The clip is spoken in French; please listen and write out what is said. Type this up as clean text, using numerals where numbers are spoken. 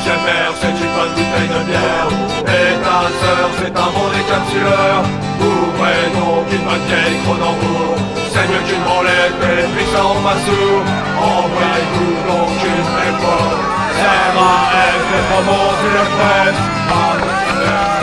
deuxième mère, c'est une bonne bouteille de bière. Et ta sœur, c'est un bon décapsuleur. Ouvrez donc une bonne vieille Cronenbourg. C'est mieux qu'une branlette et puis ça en passe sourd. Envoyez-vous donc une belle fois. RAF, les promos et le presse.